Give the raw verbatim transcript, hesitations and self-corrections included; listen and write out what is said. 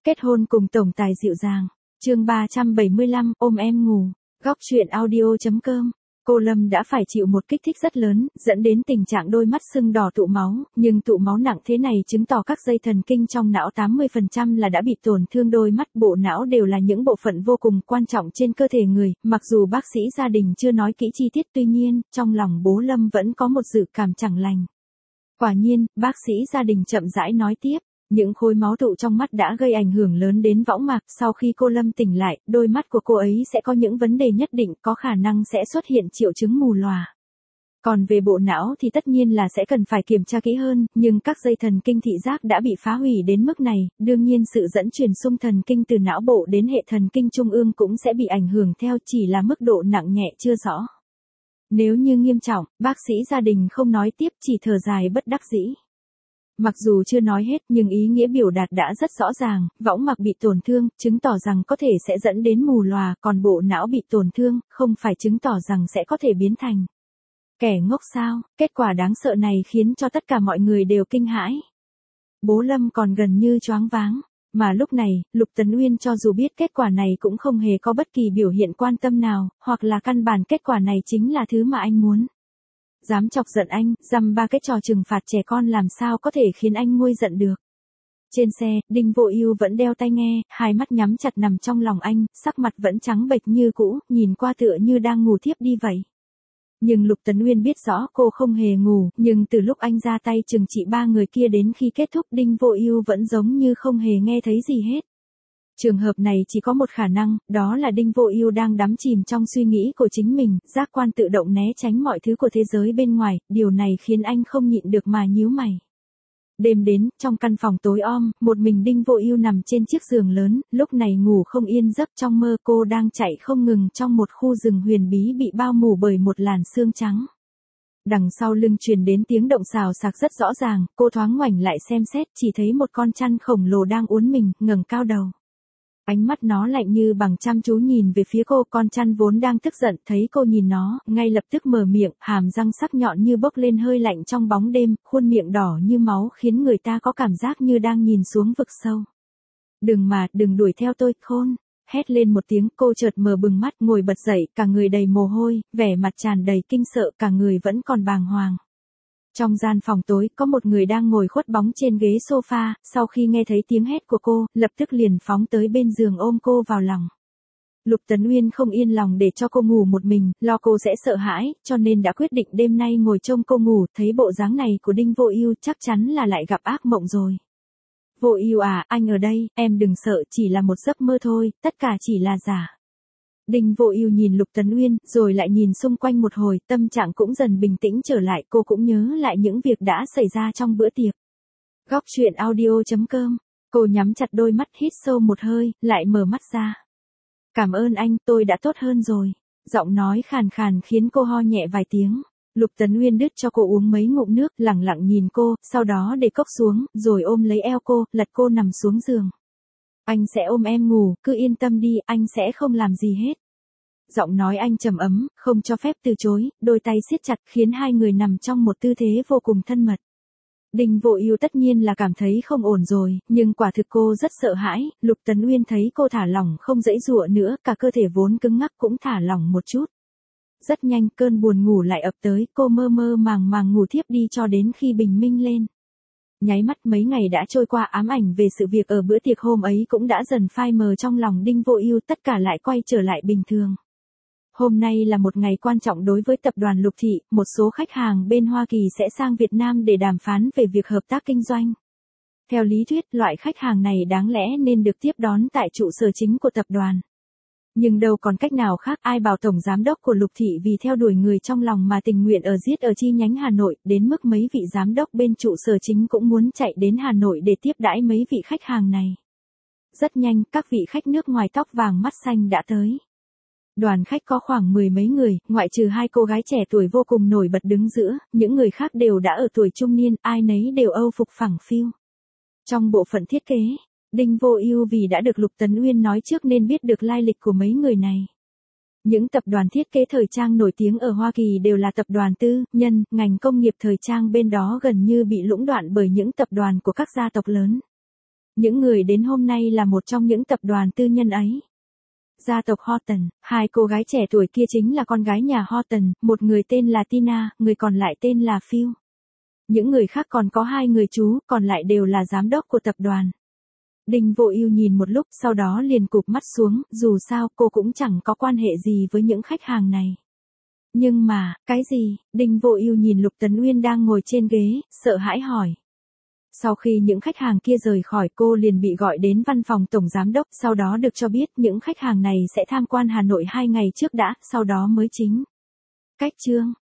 Kết hôn cùng tổng tài dịu dàng. Chương ba trăm bảy mươi lăm, ôm em ngủ. Góc truyện audio chấm com. Cô Lâm đã phải chịu một kích thích rất lớn, dẫn đến tình trạng đôi mắt sưng đỏ tụ máu, nhưng tụ máu nặng thế này chứng tỏ các dây thần kinh trong não tám mươi phần trăm là đã bị tổn thương. Đôi mắt, bộ não đều là những bộ phận vô cùng quan trọng trên cơ thể người, mặc dù bác sĩ gia đình chưa nói kỹ chi tiết, tuy nhiên, trong lòng bố Lâm vẫn có một dự cảm chẳng lành. Quả nhiên, bác sĩ gia đình chậm rãi nói tiếp. Những khối máu tụ trong mắt đã gây ảnh hưởng lớn đến võng mạc, sau khi cô Lâm tỉnh lại, đôi mắt của cô ấy sẽ có những vấn đề nhất định, có khả năng sẽ xuất hiện triệu chứng mù lòa. Còn về bộ não thì tất nhiên là sẽ cần phải kiểm tra kỹ hơn, nhưng các dây thần kinh thị giác đã bị phá hủy đến mức này, đương nhiên sự dẫn truyền xung thần kinh từ não bộ đến hệ thần kinh trung ương cũng sẽ bị ảnh hưởng theo, chỉ là mức độ nặng nhẹ chưa rõ. Nếu như nghiêm trọng, bác sĩ gia đình không nói tiếp, chỉ thở dài bất đắc dĩ. Mặc dù chưa nói hết nhưng ý nghĩa biểu đạt đã rất rõ ràng, võng mạc bị tổn thương, chứng tỏ rằng có thể sẽ dẫn đến mù lòa, còn bộ não bị tổn thương, không phải chứng tỏ rằng sẽ có thể biến thành kẻ ngốc sao. Kết quả đáng sợ này khiến cho tất cả mọi người đều kinh hãi. Bố Lâm còn gần như choáng váng, mà lúc này, Lục Tấn Uyên cho dù biết kết quả này cũng không hề có bất kỳ biểu hiện quan tâm nào, hoặc là căn bản kết quả này chính là thứ mà anh muốn. Dám chọc giận anh, dăm ba cái trò trừng phạt trẻ con làm sao có thể khiến anh nguôi giận được. Trên xe, Đinh Vô Ưu vẫn đeo tai nghe, hai mắt nhắm chặt nằm trong lòng anh, sắc mặt vẫn trắng bệch như cũ, nhìn qua tựa như đang ngủ thiếp đi vậy. Nhưng Lục Tấn Uyên biết rõ cô không hề ngủ, nhưng từ lúc anh ra tay trừng trị ba người kia đến khi kết thúc, Đinh Vô Ưu vẫn giống như không hề nghe thấy gì hết. Trường hợp này chỉ có một khả năng, đó là Đinh Vô Ưu đang đắm chìm trong suy nghĩ của chính mình, giác quan tự động né tránh mọi thứ của thế giới bên ngoài, điều này khiến anh không nhịn được mà nhíu mày. Đêm đến, trong căn phòng tối om, một mình Đinh Vô Ưu nằm trên chiếc giường lớn, lúc này ngủ không yên giấc, trong mơ cô đang chạy không ngừng trong một khu rừng huyền bí bị bao phủ bởi một làn sương trắng. Đằng sau lưng truyền đến tiếng động xào xạc rất rõ ràng, cô thoáng ngoảnh lại xem xét, chỉ thấy một con chăn khổng lồ đang uốn mình, ngẩng cao đầu. Ánh mắt nó lạnh như bằng, chăm chú nhìn về phía cô, con chăn vốn đang tức giận, thấy cô nhìn nó, ngay lập tức mở miệng, hàm răng sắc nhọn như bốc lên hơi lạnh trong bóng đêm, khuôn miệng đỏ như máu khiến người ta có cảm giác như đang nhìn xuống vực sâu. Đừng mà, đừng đuổi theo tôi, khôn. Hét lên một tiếng, cô chợt mở bừng mắt, ngồi bật dậy, cả người đầy mồ hôi, vẻ mặt tràn đầy kinh sợ, cả người vẫn còn bàng hoàng. Trong gian phòng tối, có một người đang ngồi khuất bóng trên ghế sofa, sau khi nghe thấy tiếng hét của cô, lập tức liền phóng tới bên giường ôm cô vào lòng. Lục Tấn Uyên không yên lòng để cho cô ngủ một mình, lo cô sẽ sợ hãi, cho nên đã quyết định đêm nay ngồi trông cô ngủ, thấy bộ dáng này của Đinh Vô Ưu chắc chắn là lại gặp ác mộng rồi. Vô Ưu à, anh ở đây, em đừng sợ, chỉ là một giấc mơ thôi, tất cả chỉ là giả. Đinh Vô Ưu nhìn Lục Tấn Uyên, rồi lại nhìn xung quanh một hồi, tâm trạng cũng dần bình tĩnh trở lại, cô cũng nhớ lại những việc đã xảy ra trong bữa tiệc. Góc truyện audio chấm com. Cô nhắm chặt đôi mắt, hít sâu một hơi, lại mở mắt ra. Cảm ơn anh, tôi đã tốt hơn rồi. Giọng nói khàn khàn khiến cô ho nhẹ vài tiếng. Lục Tấn Uyên đút cho cô uống mấy ngụm nước, lẳng lặng nhìn cô, sau đó để cốc xuống, rồi ôm lấy eo cô, lật cô nằm xuống giường. Anh sẽ ôm em ngủ, cứ yên tâm đi, anh sẽ không làm gì hết. Giọng nói anh trầm ấm, không cho phép từ chối, đôi tay siết chặt khiến hai người nằm trong một tư thế vô cùng thân mật. Đinh Vô Ưu tất nhiên là cảm thấy không ổn rồi, nhưng quả thực cô rất sợ hãi, Lục Tấn Uyên thấy cô thả lỏng không giãy giụa nữa, cả cơ thể vốn cứng ngắc cũng thả lỏng một chút. Rất nhanh cơn buồn ngủ lại ập tới, cô mơ mơ màng màng ngủ thiếp đi cho đến khi bình minh lên. Nháy mắt mấy ngày đã trôi qua, ám ảnh về sự việc ở bữa tiệc hôm ấy cũng đã dần phai mờ trong lòng Đinh Vô Ưu, tất cả lại quay trở lại bình thường. Hôm nay là một ngày quan trọng đối với tập đoàn Lục Thị, một số khách hàng bên Hoa Kỳ sẽ sang Việt Nam để đàm phán về việc hợp tác kinh doanh. Theo lý thuyết, loại khách hàng này đáng lẽ nên được tiếp đón tại trụ sở chính của tập đoàn. Nhưng đâu còn cách nào khác, ai bảo tổng giám đốc của Lục Thị vì theo đuổi người trong lòng mà tình nguyện ở giết ở chi nhánh Hà Nội, đến mức mấy vị giám đốc bên trụ sở chính cũng muốn chạy đến Hà Nội để tiếp đãi mấy vị khách hàng này. Rất nhanh, các vị khách nước ngoài tóc vàng mắt xanh đã tới. Đoàn khách có khoảng mười mấy người, ngoại trừ hai cô gái trẻ tuổi vô cùng nổi bật đứng giữa, những người khác đều đã ở tuổi trung niên, ai nấy đều âu phục phẳng phiu. Trong bộ phận thiết kế, Đinh Vô Ưu vì đã được Lục Tấn Uyên nói trước nên biết được lai lịch của mấy người này. Những tập đoàn thiết kế thời trang nổi tiếng ở Hoa Kỳ đều là tập đoàn tư nhân, ngành công nghiệp thời trang bên đó gần như bị lũng đoạn bởi những tập đoàn của các gia tộc lớn. Những người đến hôm nay là một trong những tập đoàn tư nhân ấy. Gia tộc Horton, hai cô gái trẻ tuổi kia chính là con gái nhà Horton, một người tên là Tina, người còn lại tên là Phil. Những người khác còn có hai người chú, còn lại đều là giám đốc của tập đoàn. Đinh Vô Ưu nhìn một lúc sau đó liền cụp mắt xuống, dù sao cô cũng chẳng có quan hệ gì với những khách hàng này. Nhưng mà, cái gì? Đinh Vô Ưu nhìn Lục Tấn Uyên đang ngồi trên ghế, sợ hãi hỏi. Sau khi những khách hàng kia rời khỏi cô liền bị gọi đến văn phòng tổng giám đốc, sau đó được cho biết những khách hàng này sẽ tham quan Hà Nội hai ngày trước đã, sau đó mới chính. Cách chương.